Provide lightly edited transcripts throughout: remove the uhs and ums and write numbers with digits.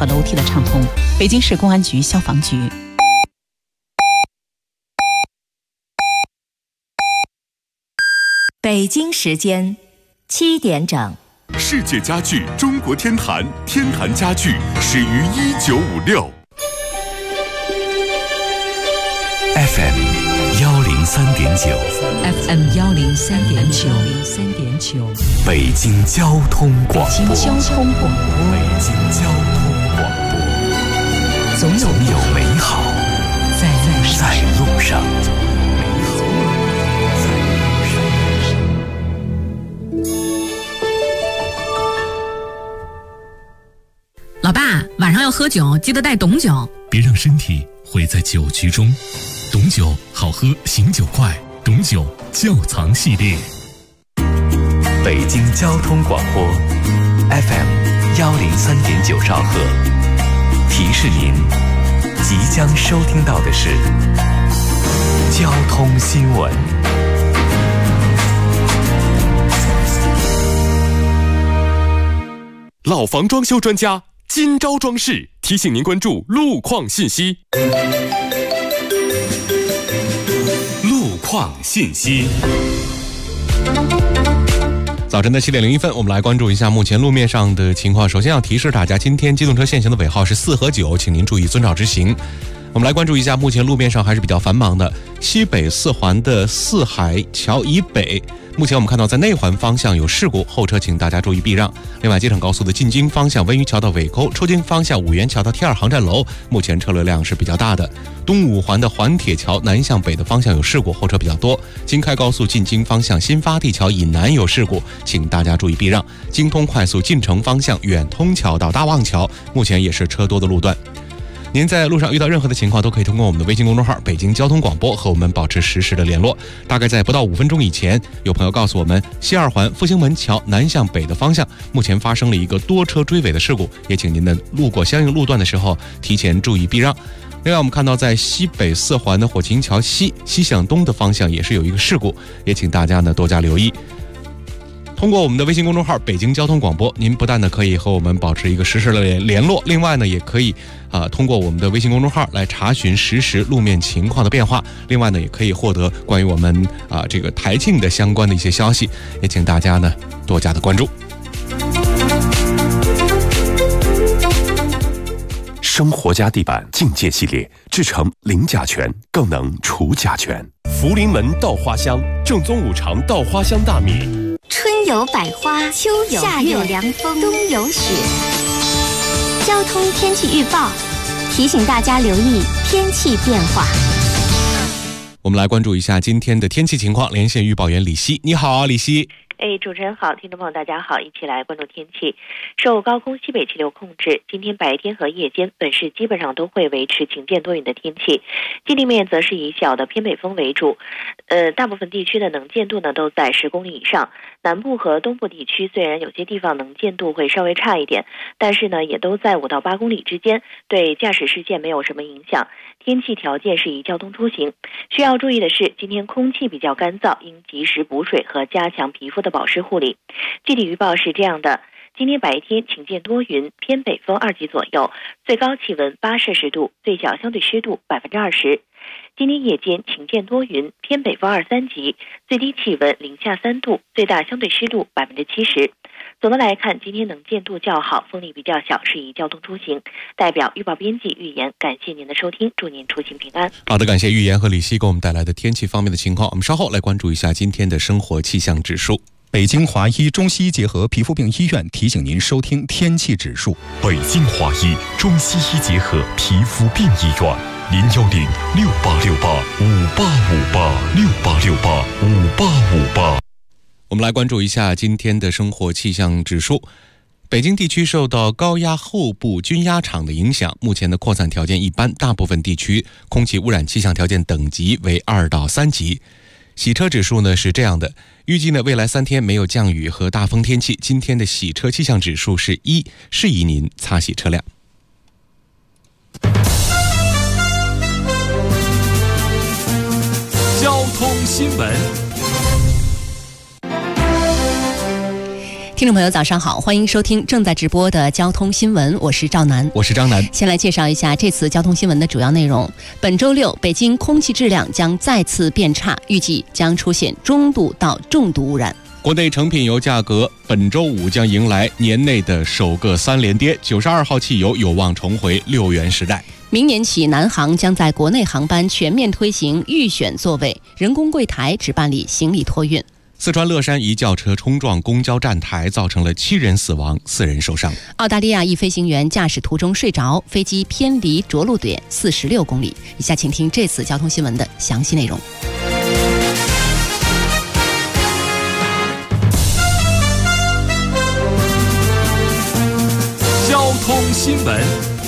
和楼梯的畅通。北京市公安局消防局。 北京时间7点整。 世界家具中国天坛，天坛家具始于1956。FM 103.9 FM 103.9 北京交通广播。 北京交通广播。总有美好在路上。 老爸，晚上要喝酒，记得带董酒。 别让身体毁在酒局中。董酒好喝，醒酒快。董酒窖藏系列。 北京交通广播 FM 103.9兆赫，提示您即将收听到的是交通新闻。老房装修专家今朝装饰提醒您关注路况信息。路况信息。 早晨的7点01分，我们来关注一下目前路面上的情况。首先要提示大家，今天机动车限行的尾号是4和9，请您注意遵照执行。我们来关注一下目前路面上还是比较繁忙的西北4环的四海桥以北，目前我们看到在内环方向有事故，后车请大家注意避让。另外，机场高速的进京方向温榆桥到尾沟，出京方向五元桥到T2航站楼，目前车流量是比较大的。东5环的环铁桥南向北的方向有事故，后车比较多。京开高速进京方向新发地桥以南有事故，请大家注意避让。京通快速进城方向远通桥到大望桥，目前也是车多的路段。您在路上遇到任何的情况，都可以通过我们的微信公众号北京交通广播和我们保持实时的联络。大概在不到5分钟以前，有朋友告诉我们，西2环复兴门桥南向北的方向目前发生了一个多车追尾的事故，也请您的路过相应路段的时候提前注意避让。另外，我们看到在西北4环的火琴桥西向东的方向也是有一个事故，也请大家呢多加留意。通过我们的微信公众号北京交通广播，您不但呢可以和我们保持一个实时的联络，另外呢也可以通过我们的微信公众号来查询实时路面情况的变化，另外呢也可以获得关于我们这个台庆的相关的一些消息，也请大家呢多加的关注。 生活家地板境界系列制成零甲醛，更能除甲醛。福临门稻花香正宗5常稻花香大米。 春有百花，秋有夏有凉风，冬有雪。交通天气预报提醒大家留意天气变化。 我们来关注一下今天的天气情况，连线预报员李希。你好，李希。 主持人好，听众朋友大家好，一起来关注天气。受高空西北气流控制，今天白天和夜间本市基本上都会维持晴间多云的天气，基地面则是以小的偏北风为主。大部分地区的能见度呢都在10公里以上。南部和东部地区虽然有些地方能见度会稍微差一点，但是呢也都在5到8公里之间，对驾驶视线没有什么影响。天气条件适宜交通出行。需要注意的是，今天空气比较干燥，应及时补水和加强皮肤的保湿护理。具体预报是这样的：今天白天晴间多云，偏北风2级左右，最高气温8摄氏度，最小相对湿度20%。今天夜间晴间多云，偏北风2、3级，最低气温零下3度，最大相对湿度70%。总的来看，今天能见度较好，风力比较小，适宜交通出行。代表预报编辑预言，感谢您的收听，祝您出行平安。 好的，感谢预言和李希给我们带来的天气方面的情况。我们稍后来关注一下今天的生活气象指数。 北京华医中西医结合皮肤病医院提醒您收听天气指数。 北京华医中西医结合皮肤病医院，010-6868-5858，6868-5858。 我们来关注一下今天的生活气象指数。北京地区受到高压后部均压场的影响，目前的扩散条件一般，大部分地区空气污染气象条件等级为2到3级。洗车指数呢是这样的，预计呢未来3天没有降雨和大风天气，今天的洗车气象指数是1，适宜您擦洗车辆。 交通新闻。 听众朋友早上好，欢迎收听正在直播的交通新闻，我是赵楠。 我是张楠。 先来介绍一下这次交通新闻的主要内容。本周六，北京空气质量将再次变差，预计将出现中度到重度污染。 国内成品油价格本周五将迎来年内的首个3连跌，92号汽油有望重回6元时代。 明年起，南航将在国内航班全面推行预选座位，人工柜台只办理行李托运。 四川乐山一轿车冲撞公交站台，造成了7人死亡，4人受伤。 澳大利亚一飞行员驾驶途中睡着，飞机偏离着陆点46公里。以下请听这次交通新闻的详细内容。 交通新闻。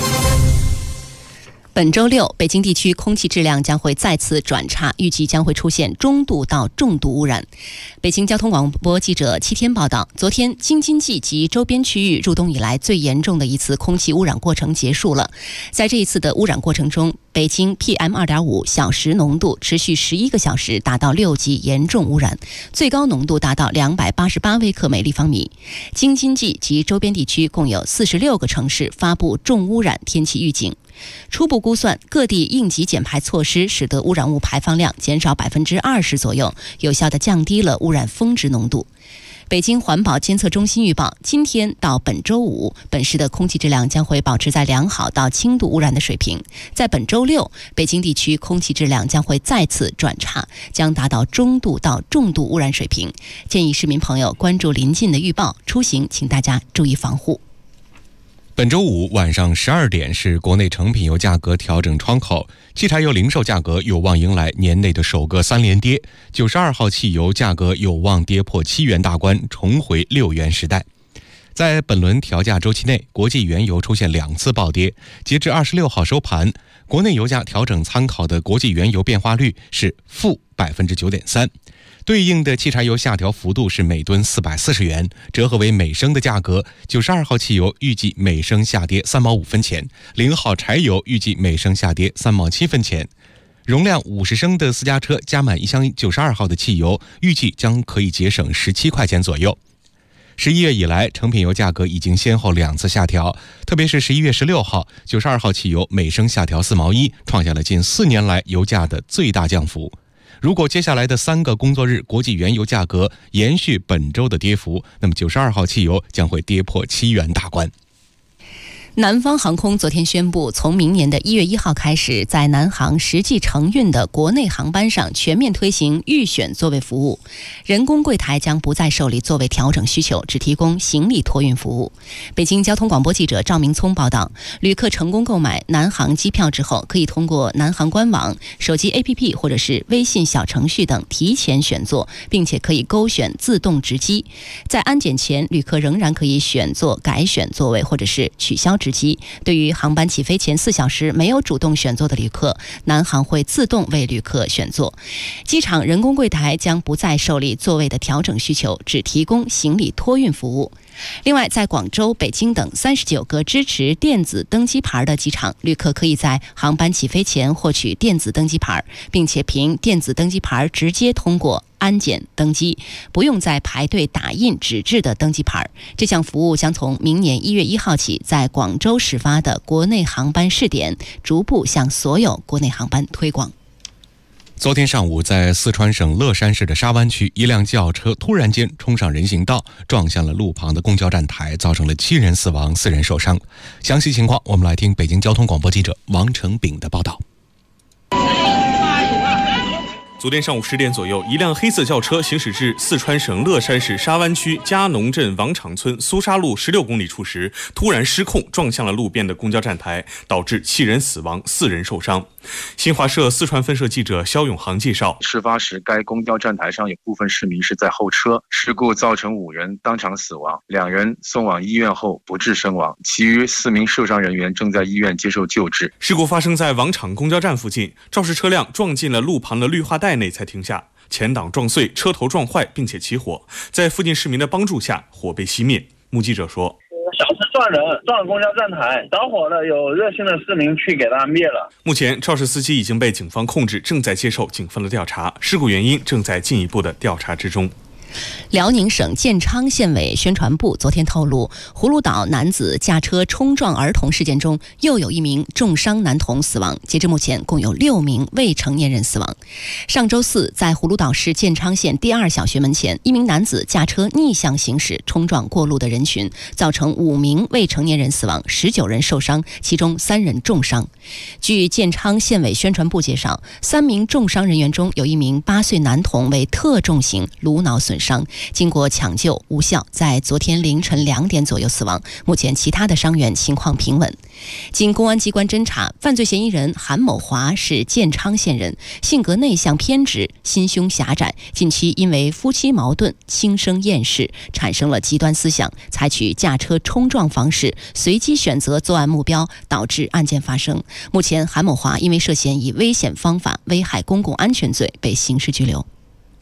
本周六，北京地区空气质量将会再次转差，预计将会出现中度到重度污染。北京交通广播记者7天报道，昨天京津冀及周边区域入冬以来最严重的一次空气污染过程结束了。在这一次的污染过程中，北京 PM2.5 小时浓度持续11个小时，达到6级严重污染，最高浓度达到288微克每立方米。京津冀及周边地区共有46个城市发布重污染天气预警。初步估算，各地应急减排措施使得污染物排放量减少20%左右，有效地降低了污染峰值浓度。北京环保监测中心预报，今天到本周五，本市的空气质量将会保持在良好到轻度污染的水平。在本周六，北京地区空气质量将会再次转差，将达到中度到重度污染水平。建议市民朋友关注临近的预报，出行请大家注意防护。 本周五晚上12点是国内成品油价格调整窗口，汽柴油零售价格有望迎来年内的首个3连跌，92号汽油价格有望跌破7元大关，重回6元时代。在本轮调价周期内，国际原油出现2次暴跌，截至26号收盘，国内油价调整参考的国际原油变化率是负 9.3%。对应的汽柴油下调幅度是每吨440元，折合为每升的价格，92号汽油预计每升下跌3毛5分钱，0号柴油预计每升下跌3毛7分钱。容量50升的私家车加满一箱92号的汽油，预计将可以节省17块钱左右。11月以来，成品油价格已经先后2次下调，特别是11月16号，92号汽油每升下调4毛1，创下了近4年来油价的最大降幅。如果接下来的3个工作日国际原油价格延续本周的跌幅，那么92号汽油将会跌破7元大关。 南方航空昨天宣布，从明年的1月1号开始，在南航实际承运的国内航班上全面推行预选座位服务，人工柜台将不再受理座位调整需求，只提供行李托运服务。北京交通广播记者赵明聪报道，旅客成功购买南航机票之后，可以通过南航官网、手机 APP 或者是微信小程序等提前选座，并且可以勾选自动值机。在安检前，旅客仍然可以选座改选座位或者是取消值机。对于航班起飞前4小时没有主动选座的旅客，南航会自动为旅客选座。机场人工柜台将不再受理座位的调整需求，只提供行李托运服务。另外，在广州、北京等39个支持电子登机牌的机场，旅客可以在航班起飞前获取电子登机牌，并且凭电子登机牌直接通过安检登机，不用再排队打印纸质的登机牌。这项服务将从明年1月1号起，在广州始发的国内航班试点，逐步向所有国内航班推广。 昨天上午，在四川省乐山市的沙湾区，一辆轿车突然间冲上人行道，撞向了路旁的公交站台，造成了7人死亡，4人受伤。详细情况，我们来听北京交通广播记者王成炳的报道。 昨天上午10点左右，一辆黑色轿车行驶至四川省乐山市沙湾区嘉农镇王场村苏沙路16公里处时，突然失控撞向了路边的公交站台，导致7人死亡，4人受伤。新华社四川分社记者肖永航介绍， 事发时该公交站台上有部分市民是在候车，事故造成5人当场死亡，2人送往医院后不治身亡，其余4名受伤人员正在医院接受救治。 事故发生在王场公交站附近，肇事车辆撞进了路旁的绿化带内才停下，前挡撞碎，车头撞坏，并且起火。在附近市民的帮助下，火被熄灭。目击者说， 小车撞人，撞了公交站台，着火了，有热心的市民去给它灭了。 目前肇事司机已经被警方控制，正在接受警方的调查，事故原因正在进一步的调查之中。 辽宁省建昌县委宣传部昨天透露，葫芦岛男子驾车冲撞儿童事件中，又有一名重伤男童死亡。截至目前，共有6名未成年人死亡。上周四，在葫芦岛市建昌县第2小学门前，一名男子驾车逆向行驶，冲撞过路的人群，造成5名未成年人死亡，19人受伤，其中3人重伤。据建昌县委宣传部介绍，3名重伤人员中有1名8岁男童为特重型颅脑损伤，经过抢救无效，在昨天凌晨2点左右死亡。目前其他的伤员情况平稳。经公安机关侦查，犯罪嫌疑人韩某华是建昌县人，性格内向偏执，心胸狭窄，近期因为夫妻矛盾轻生厌世，产生了极端思想，采取驾车冲撞方式随机选择作案目标，导致案件发生。目前韩某华因为涉嫌以危险方法危害公共安全罪被刑事拘留。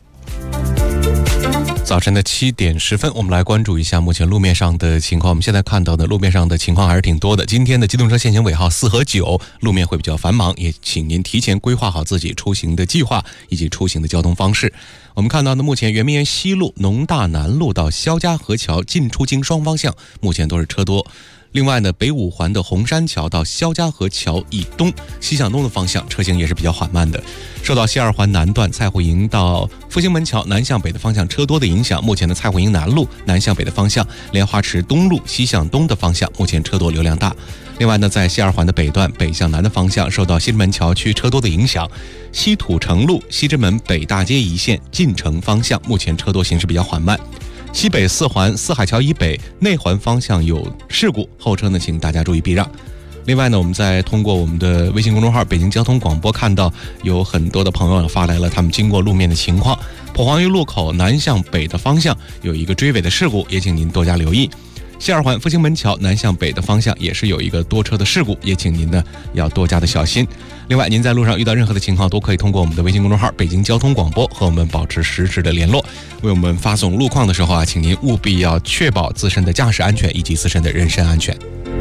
早晨的7点10分，我们来关注一下目前路面上的情况。我们现在看到的路面上的情况还是挺多的。今天的机动车限行尾号4和9，路面会比较繁忙，也请您提前规划好自己出行的计划以及出行的交通方式。我们看到的目前圆明园西路、农大南路到肖家河桥进出京双方向目前都是车多。另外呢，北5环的红山桥到肖家河桥以东、西向东的方向车行也是比较缓慢的。受到西2环南段蔡慧营到复兴门桥南向北的方向车多的影响，目前的蔡慧营南路南向北的方向、莲花池东路西向东的方向目前车多流量大。另外呢，在西2环的北段北向南的方向，受到西直门桥区车多的影响，西土城路西直门北大街一线进城方向目前车多行驶比较缓慢。西北4环四海桥以北内环方向有事故，后车呢请大家注意避让。另外呢，我们再通过我们的微信公众号北京交通广播看到有很多的朋友发来了他们经过路面的情况。蒲黄榆路口南向北的方向有一个追尾的事故，也请您多加留意。西2环复兴门桥南向北的方向也是有一个多车的事故，也请您呢要多加的小心。另外，您在路上遇到任何的情况，都可以通过我们的微信公众号北京交通广播和我们保持实时的联络。为我们发送路况的时候请您务必要确保自身的驾驶安全以及自身的人身安全。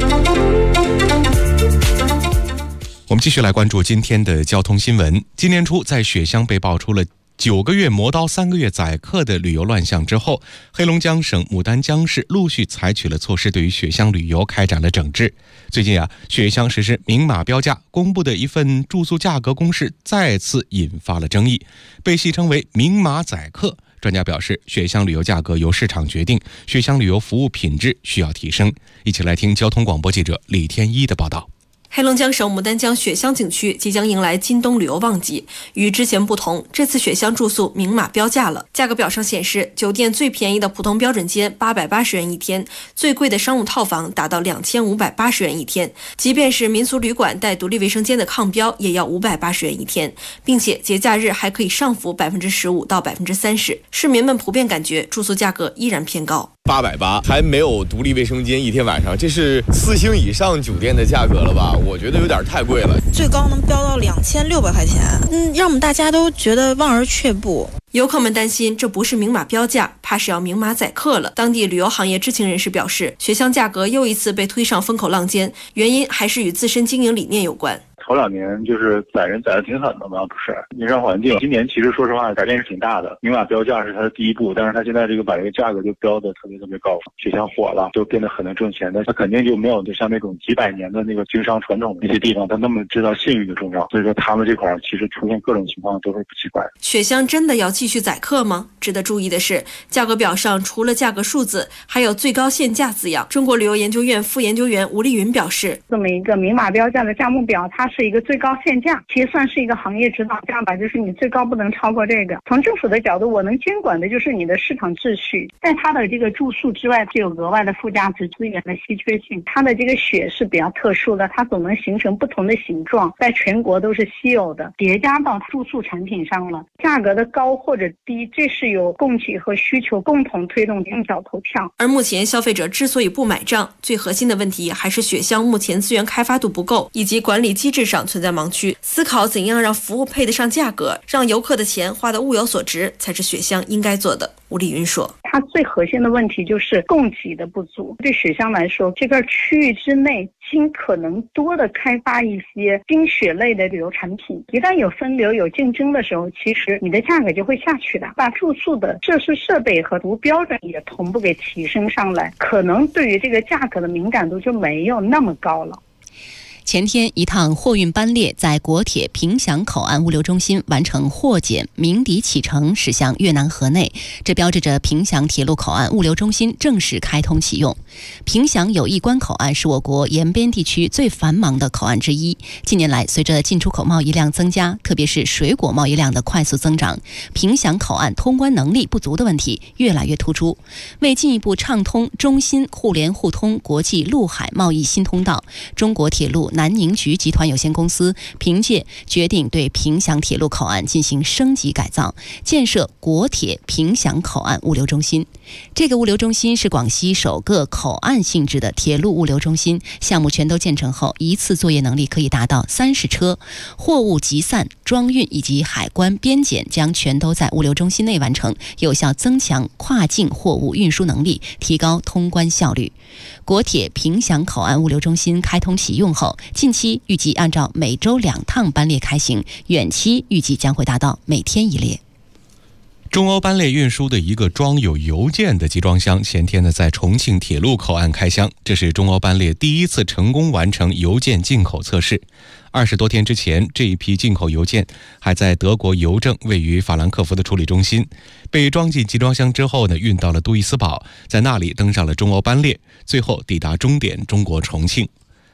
我们继续来关注今天的交通新闻。今年初，在雪乡被爆出了9个月磨刀3个月宰客的旅游乱象之后，黑龙江省牡丹江市陆续采取了措施，对于雪乡旅游开展了整治。最近雪乡实施明码标价公布的一份住宿价格公示再次引发了争议，被戏称为明码宰客。专家表示，雪乡旅游价格由市场决定，雪乡旅游服务品质需要提升。一起来听交通广播记者李天一的报道。 黑龙江省牡丹江雪乡景区即将迎来今冬旅游旺季，与之前不同，这次雪乡住宿明码标价了。价格表上显示，酒店最便宜的普通标准间880元一天，最贵的商务套房达到2580元一天，即便是民俗旅馆带独立卫生间的抗标也要580元一天，并且节假日还可以上浮15%到30%。市民们普遍感觉住宿价格依然偏高。 880还没有独立卫生间，一天晚上，这是4星以上酒店的价格了吧？我觉得有点太贵了， 最高能飙到2600块钱，让我们大家都觉得望而却步。 游客们担心这不是明码标价，怕是要明码宰客了。当地旅游行业知情人士表示，雪乡价格又一次被推上风口浪尖，原因还是与自身经营理念有关。 头2年就是宰人宰的挺狠的嘛，不是营商环境。今年其实说实话改变是挺大的，明码标价是它的第一步，但是它现在这个把这个价格就标的特别高，雪乡火了，就变得很能挣钱的，它肯定就没有就像那种几百年的那个经商传统那些地方，它那么知道信誉的重要，所以说他们这块其实出现各种情况都是不奇怪。 雪乡真的要继续宰客吗？值得注意的是，价格表上除了价格数字，还有最高限价字样。中国旅游研究院副研究员吴丽云表示， 这么一个明码标价的价目表，它是一个最高限价，其实算是一个行业指导价吧，就是你最高不能超过这个。从政府的角度，我能监管的就是你的市场秩序，在它的这个住宿之外，就有额外的附加值资源的稀缺性。它的这个雪是比较特殊的，它总能形成不同的形状，在全国都是稀有的，叠加到住宿产品上了。价格的高或者低，这是由供给和需求共同推动用脚投票。 而目前消费者之所以不买账，最核心的问题还是雪乡目前资源开发度不够，以及管理机制制上存在盲区，思考怎样让服务配得上价格，让游客的钱花得物有所值，才是雪乡应该做的。吴丽云说， 它最核心的问题就是供给的不足。对雪乡来说，这个区域之内尽可能多的开发一些冰雪类的旅游产品，一旦有分流有竞争的时候，其实你的价格就会下去的。把住宿的设施设备和服务标准也同步给提升上来，可能对于这个价格的敏感度就没有那么高了。 前天，一趟货运班列在国铁凭祥口岸物流中心完成货检，鸣笛启程驶向越南河内，这标志着凭祥铁路口岸物流中心正式开通启用。凭祥友谊关口岸是我国沿边地区最繁忙的口岸之一。近年来，随着进出口贸易量增加，特别是水果贸易量的快速增长，凭祥口岸通关能力不足的问题越来越突出。为进一步畅通中新互联互通国际陆海贸易新通道，中国铁路南宁局集团有限公司凭借决定对凭祥铁路口岸进行升级改造，建设国铁凭祥口岸物流中心。这个物流中心是广西首个口岸性质的铁路物流中心，项目全都建成后，一次作业能力可以达到30车，货物集散、装运以及海关边检将全都在物流中心内完成，有效增强跨境货物运输能力，提高通关效率。国铁凭祥口岸物流中心开通启用后，近期预计按照每周2趟班列开行，远期预计将会达到每天1列。 中欧班列运输的一个装有邮件的集装箱，前天呢在重庆铁路口岸开箱，这是中欧班列第一次成功完成邮件进口测试。20多天之前，这一批进口邮件还在德国邮政位于法兰克福的处理中心，被装进集装箱之后呢，运到了杜伊斯堡，在那里登上了中欧班列，最后抵达终点中国重庆。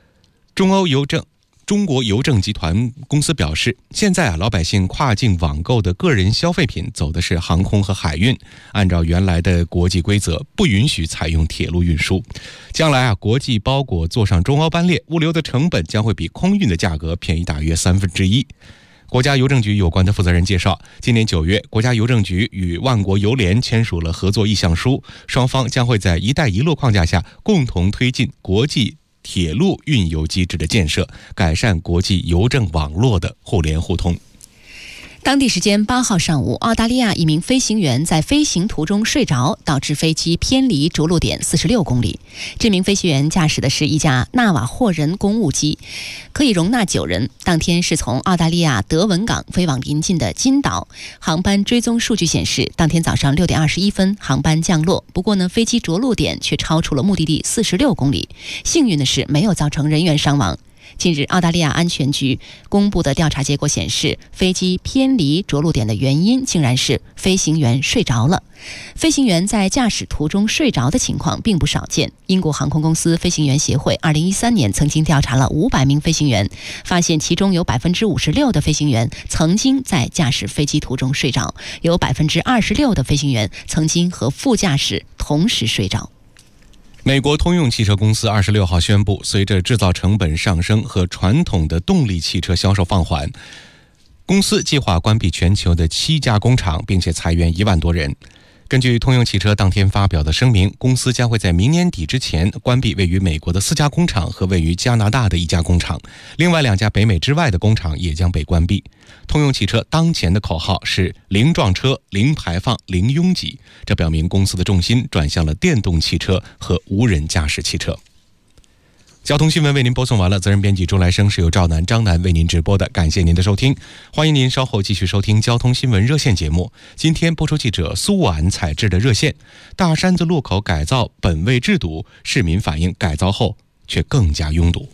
中国邮政集团公司表示，现在老百姓跨境网购的个人消费品走的是航空和海运，按照原来的国际规则，不允许采用铁路运输。将来国际包裹坐上中欧班列，物流的成本将会比空运的价格便宜大约1/3。国家邮政局有关的负责人介绍，今年9月，国家邮政局与万国邮联签署了合作意向书，双方将会在“一带一路”框架下共同推进国际铁路运邮机制的建设，改善国际邮政网络的互联互通。 当地时间8号上午，澳大利亚一名飞行员在飞行途中睡着，导致飞机偏离着陆点46公里。这名飞行员驾驶的是一架纳瓦霍人公务机，可以容纳9人。当天是从澳大利亚德文港飞往邻近的金岛。航班追踪数据显示，当天早上6点21分，航班降落。不过呢，飞机着陆点却超出了目的地46公里。幸运的是，没有造成人员伤亡。近日，澳大利亚安全局公布的调查结果显示，飞机偏离着陆点的原因竟然是飞行员睡着了。飞行员在驾驶途中睡着的情况并不少见。英国航空公司飞行员协会2013年曾经调查了500名飞行员，发现其中有56%的飞行员曾经在驾驶飞机途中睡着，有26%的飞行员曾经和副驾驶同时睡着。 美国通用汽车公司26号宣布，随着制造成本上升和传统的动力汽车销售放缓，公司计划关闭全球的7家工厂，并且裁员1万多人。根据通用汽车当天发表的声明，公司将会在明年底之前关闭位于美国的4家工厂和位于加拿大的1家工厂，另外2家北美之外的工厂也将被关闭。通用汽车当前的口号是零撞车、零排放、零拥挤，这表明公司的重心转向了电动汽车和无人驾驶汽车。交通新闻为您播送完了，责任编辑周来生，是由赵楠、张楠为您直播的，感谢您的收听，欢迎您稍后继续收听交通新闻热线节目。今天播出记者苏婉采制的热线，大山子路口改造本为治堵，市民反映改造后却更加拥堵。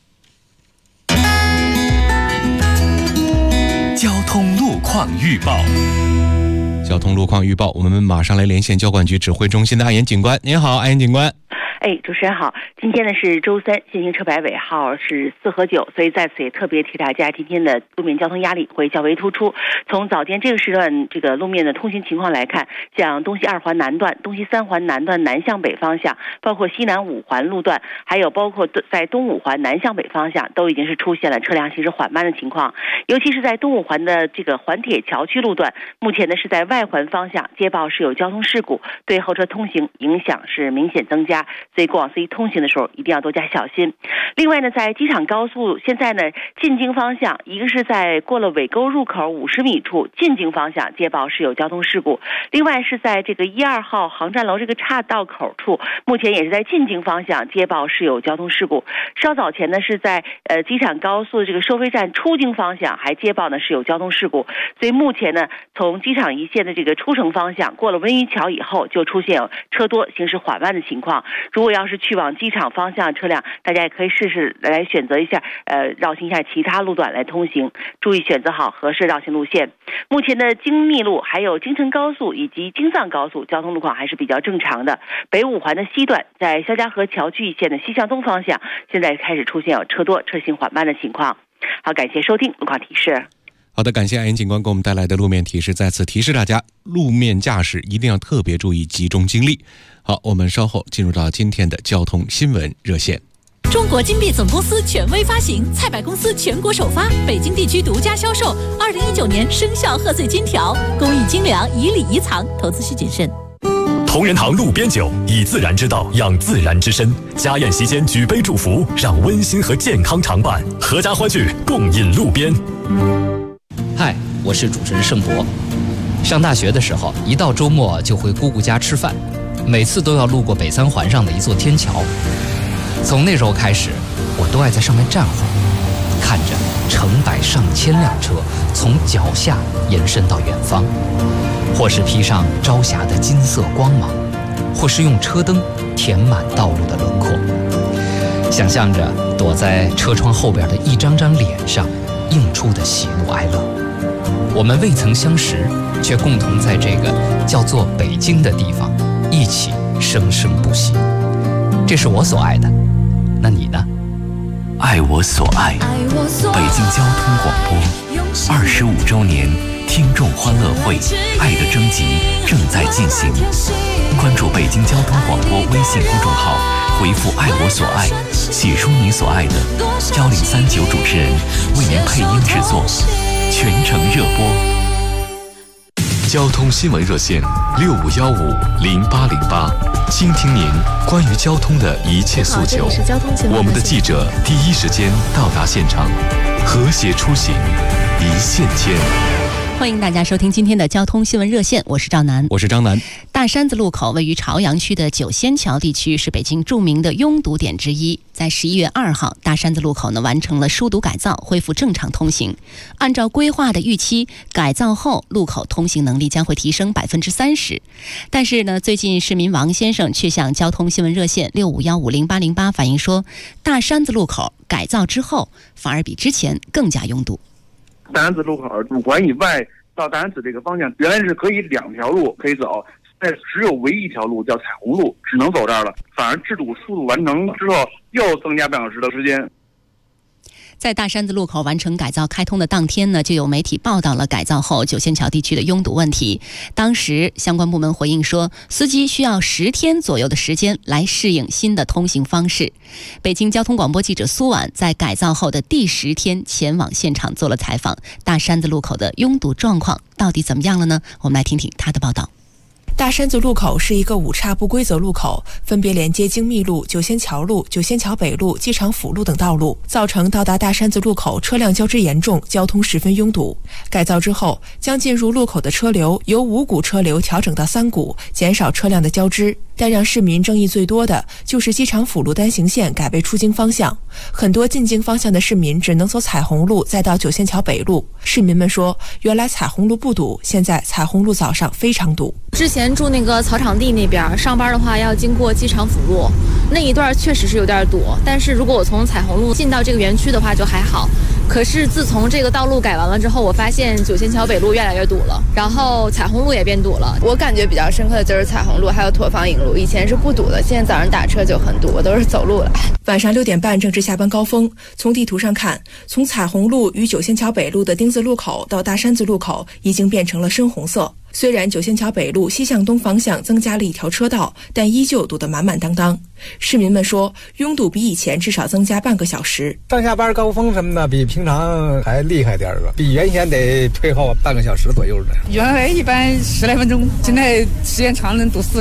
交通路况预报。 交通路况预报，我们马上来连线交管局指挥中心的安岩警官。您好，安岩警官。 主持人好，今天呢是周三，限行车牌尾号是4和9，所以在此也特别提大家，今天的路面交通压力会较为突出。从早间这个时段这个路面的通行情况来看，像东西2环南段、东西3环南段南向北方向，包括西南5环路段，还有包括在东5环南向北方向，都已经是出现了车辆行驶缓慢的情况。尤其是在东5环的这个环铁桥区路段，目前呢是在外环方向接报是有交通事故，对后车通行影响是明显增加。 所以过往司机通行的时候一定要多加小心。另外呢，在机场高速现在呢进京方向，一个是在过了尾沟入口50米处进京方向接报是有交通事故，另外是在这个12号航站楼这个岔道口处，目前也是在进京方向接报是有交通事故。稍早前呢是在机场高速的这个收费站出京方向还接报呢是有交通事故，所以目前呢从机场一线的这个出城方向过了温榆桥以后就出现有车多行驶缓慢的情况。如果要是去往机场方向的车辆，大家也可以试试来选择一下绕行一下其他路段来通行，注意选择好合适绕行路线。目前的京密路还有京承高速以及京藏高速交通路况还是比较正常的。北五环的西段在肖家河桥区一线的西向东方向现在开始出现有车多车行缓慢的情况。好，感谢收听路况提示。 好的，感谢爱言警官给我们带来的路面提示，再次提示大家路面驾驶一定要特别注意，集中精力。好，我们稍后进入到今天的交通新闻热线。 中国金币总公司权威发行，菜百公司全国首发，北京地区独家销售。2019年生肖贺岁金条，公益精良，以礼仪藏，投资需谨慎。 同仁堂路边酒，以自然之道养自然之身。家宴席间举杯祝福，让温馨和健康常伴，合家欢聚，共饮路边。 嗨，我是主持人盛博。上大学的时候，一到周末就回姑姑家吃饭，每次都要路过北三环上的一座天桥。从那时候开始，我都爱在上面站会儿，看着成百上千辆车从脚下延伸到远方，或是披上朝霞的金色光芒，或是用车灯填满道路的轮廓。想象着躲在车窗后边的一张张脸上映出的喜怒哀乐。我们未曾相识，却共同在这个叫做北京的地方一起生生不息。这是我所爱的，那你呢？ 爱我所爱，北京交通广播25周年听众欢乐会爱的征集正在进行，关注北京交通广播微信公众号，回复爱我所爱，写出你所爱的，1039主持人为您配音制作，全程热播。 交通新闻热线65150808，倾听您关于交通的一切诉求。我们的记者第一时间到达现场，和谐出行，一线牵。 欢迎大家收听今天的交通新闻热线，我是赵楠， 我是张楠。 大山子路口位于朝阳区的九仙桥地区是北京著名的拥堵点之一。在11月2号，大山子路口呢完成了疏堵改造，恢复正常通行。按照规划的预期，改造后路口通行能力将会提升30%。但是呢，最近市民王先生却向交通新闻热线65150808反映说，大山子路口改造之后反而比之前更加拥堵。 大山子路口主环以外到大山子这个方向，原来是可以2条路可以走，现在只有唯一一条路叫彩虹路，只能走这儿了。反而治堵疏堵完成之后，又增加半小时的时间。 在大山子路口完成改造开通的当天呢，就有媒体报道了改造后九仙桥地区的拥堵问题。当时相关部门回应说，司机需要10天左右的时间来适应新的通行方式。北京交通广播记者苏婉在改造后的第10天前往现场做了采访，大山子路口的拥堵状况到底怎么样了呢？我们来听听他的报道。 大山子路口是一个5岔不规则路口，分别连接京密路、九仙桥路、九仙桥北路、机场辅路等道路，造成到达大山子路口车辆交织严重，交通十分拥堵。改造之后，将进入路口的车流由5股车流调整到3股，减少车辆的交织。但让市民争议最多的就是机场辅路单行线改为出京方向，很多进京方向的市民只能走彩虹路再到九仙桥北路。市民们说，原来彩虹路不堵，现在彩虹路早上非常堵。 之前住那个草场地那边，上班的话要经过机场辅路，那一段确实是有点堵，但是如果我从彩虹路进到这个园区的话就还好。可是自从这个道路改完了之后，我发现九仙桥北路越来越堵了，然后彩虹路也变堵了。 我感觉比较深刻的就是彩虹路还有驼坊引路，以前是不堵的，现在早上打车就很堵，我都是走路来。 晚上6点半正值下班高峰，从地图上看，从彩虹路与九仙桥北路的丁字路口到大山子路口已经变成了深红色。虽然九仙桥北路西向东方向增加了一条车道，但依旧堵得满满当当。市民们说，拥堵比以前至少增加半个小时。 上下班高峰什么的比平常还厉害点了，比原先得退后半个小时左右的。 原来一般10来分钟，现在时间长能堵40分钟。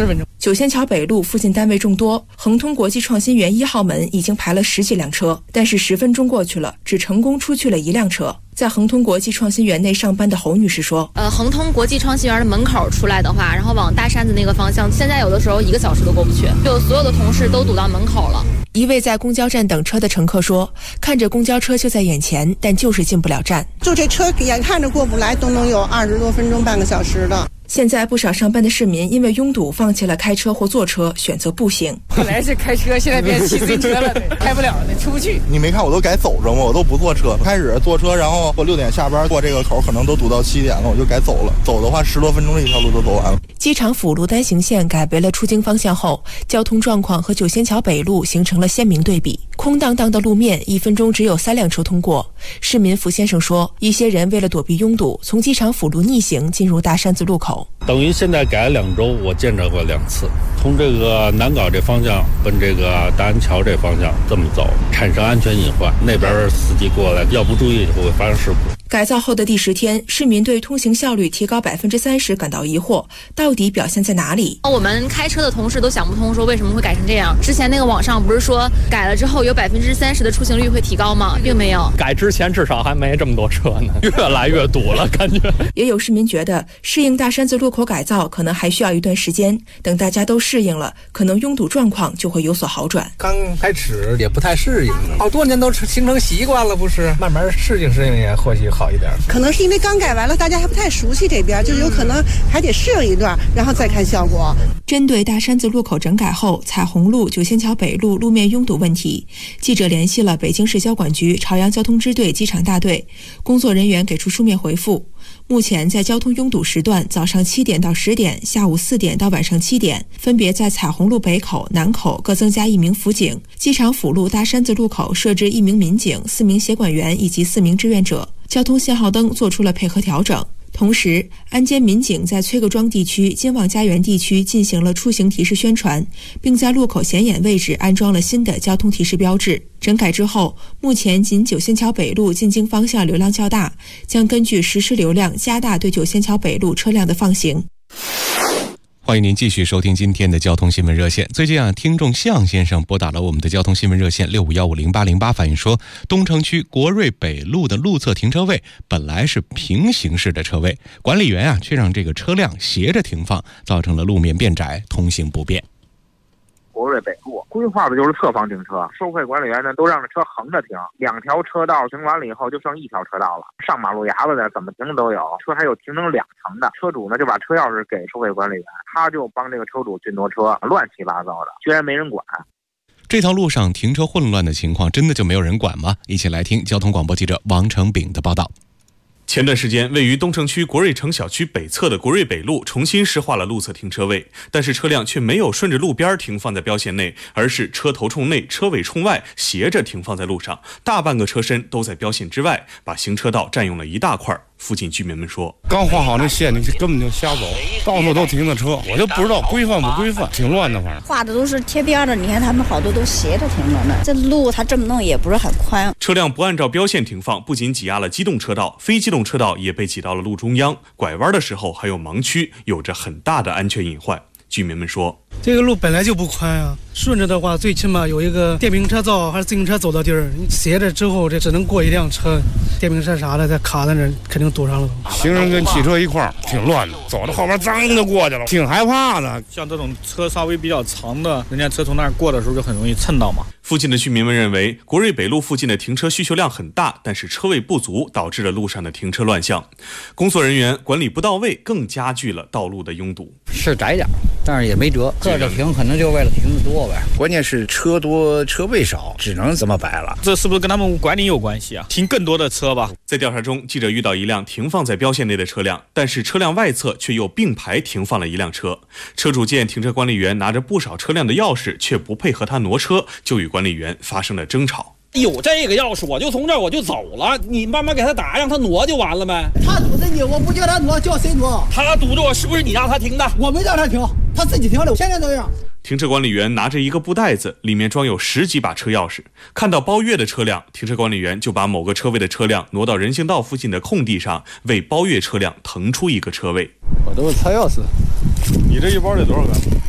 九仙桥北路附近单位众多，恒通国际创新园1号门已经排了10几辆车，但是10分钟过去了，只成功出去了1辆车。在恒通国际创新园内上班的侯女士说： 恒通国际创新园的门口出来的话，然后往大山子那个方向，现在有的时候1个小时都过不去，就所有的同事都堵到门口了。 一位在公交站等车的乘客说，看着公交车就在眼前，但就是进不了站， 就这车眼看着过不来，都能有20多分钟半个小时的。 现在不少上班的市民因为拥堵放弃了开车或坐车，选择步行。 本来是开车，现在变骑自行车了，开不了了，出不去。 你没看我都改走着吗？我都不坐车，开始坐车，然后我6点下班，过这个口可能都堵到7点了，我就改走了。走的话10多分钟这条路都走完了。 机场辅路单行线改为了出京方向后，交通状况和九仙桥北路形成了鲜明对比。空荡荡的路面，1分钟只有3辆车通过。市民付先生说，一些人为了躲避拥堵，从机场辅路逆行进入大山子路口。 等于现在改了2周，我见着过2次。从这个南港这方向奔这个大安桥这方向这么走，产生安全隐患。那边司机过来，要不注意会发生事故。 改造后的第10天，市民对通行效率提高30%感到疑惑，到底表现在哪里？ 我们开车的同事都想不通，说为什么会改成这样？之前那个网上不是说改了之后有30%的出行率会提高吗？并没有。 改之前至少还没这么多车呢，越来越堵了，感觉。 也有市民觉得适应大山子路口改造可能还需要一段时间，等大家都适应了，可能拥堵状况就会有所好转。 刚开始也不太适应，好多年都形成习惯了，不是？慢慢适应也或许好一点。 可能是因为刚改完了，大家还不太熟悉这边，就有可能还得适应一段，然后再看效果。 针对大山子路口整改后彩虹路、九仙桥北路路面拥堵问题，记者联系了北京市交管局朝阳交通支队机场大队，工作人员给出书面回复。目前在交通拥堵时段，早上7点到10点，下午4点到晚上7点，分别在彩虹路北口、南口各增加1名辅警，机场辅路大山子路口设置1名民警、4名协管员以及4名志愿者。交通信号灯做出了配合调整。同时，安监民警在崔各庄地区、金旺家园地区进行了出行提示宣传，并在路口显眼位置安装了新的交通提示标志。整改之后，目前仅九仙桥北路进京方向流量较大，将根据实时流量加大对九仙桥北路车辆的放行。 欢迎您继续收听今天的交通新闻热线。最近听众向先生拨打了我们的交通新闻热线65150808，反映说，东城区国瑞北路的路侧停车位本来是平行式的车位，管理员却让这个车辆斜着停放，造成了路面变窄，通行不便。 国瑞北路规划的就是侧方停车，收费管理员呢都让这车横着停，2条车道停完了以后就剩1条车道了，上马路牙子的怎么停都有，车还有停成2层的，车主呢就把车钥匙给收费管理员，他就帮这个车主去挪车，乱七八糟的，居然没人管。 这条路上停车混乱的情况真的就没有人管吗？一起来听交通广播记者王成炳的报道。 前段时间，位于东城区国瑞城小区北侧的国瑞北路重新施划了路侧停车位，但是车辆却没有顺着路边停放在标线内，而是车头冲内，车尾冲外，斜着停放在路上，大半个车身都在标线之外，把行车道占用了一大块。附近居民们说， 刚画好那线，你根本就瞎走，到处都停的车，我就不知道规范不规范，挺乱的。反正画的都是贴边的，你看他们好多都斜着停着呢。这路它这么弄也不是很宽， 车辆不按照标线停放，不仅挤压了机动车道，非机动车道也被挤到了路中央，拐弯的时候还有盲区，有着很大的安全隐患。居民们说， 这个路本来就不宽啊，顺着的话最起码有一个电瓶车道还是自行车走到地儿，你斜着之后这只能过1辆车，电瓶车啥的再卡在那肯定堵上了。 行人跟汽车一块儿挺乱的，走到后边脏就过去了，挺害怕的。 像这种车稍微比较长的，人家车从那儿过的时候就很容易蹭到嘛。 附近的居民们认为，国瑞北路附近的停车需求量很大，但是车位不足，导致了路上的停车乱象。工作人员管理不到位，更加剧了道路的拥堵。 是窄点，但是也没辙，搁着停可能就为了停得多呗。 关键是车多车位少，只能这么摆了。 这是不是跟他们管理有关系啊？停更多的车吧。 在调查中，记者遇到一辆停放在标线内的车辆，但是车辆外侧却又并排停放了1辆车。车主见停车管理员拿着不少车辆的钥匙，却不配合他挪车，就与管理员发生了争吵。 有这个钥匙，我就从这儿我就走了，你慢慢给他打，让他挪就完了呗。 他堵着你，我不叫他挪，叫谁挪？ 他堵着我，是不是你让他停的？ 我没让他停，他自己停的，天天这样。 停车管理员拿着一个布袋子，里面装有10几把车钥匙，看到包月的车辆，停车管理员就把某个车位的车辆挪到人行道附近的空地上，为包月车辆腾出一个车位。 我都是车钥匙。 你这一包得多少个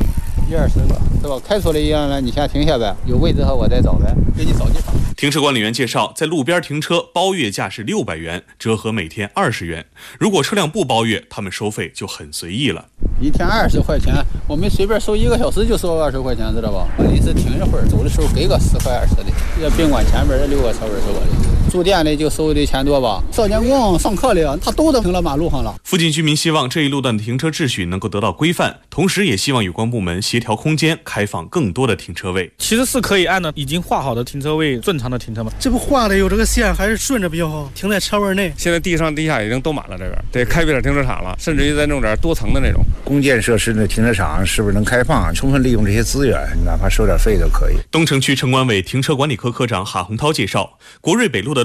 10-20个，是吧？开出来一样了，你先停下呗，有位置后我再找呗，给你找地方。 停车管理员介绍，在路边停车包月价是600元，折合每天20元。如果车辆不包月，他们收费就很随意了。 一天20块钱，我们随便收1个小时就收20块钱，知道吧？临时停一会儿，走的时候给个10块20的。这宾馆前边这6个车位是我的，住店的就收的钱多吧。少年宫、上课的他都停到马路上了。 附近居民希望这一路段的停车秩序能够得到规范，同时也希望有关部门协调空间，开放更多的停车位。 其实是可以按照已经画好的停车位正常的停车吗？ 这不画的有这个线，还是顺着比较好，停在车位内。 现在地上地下已经都满了，这边得开辟点停车场了，甚至于再弄点多层的那种公建设施的停车场，是不是能开放，充分利用这些资源，哪怕收点费都可以。 东城区城管委停车管理科科长哈洪涛介绍，国瑞北路的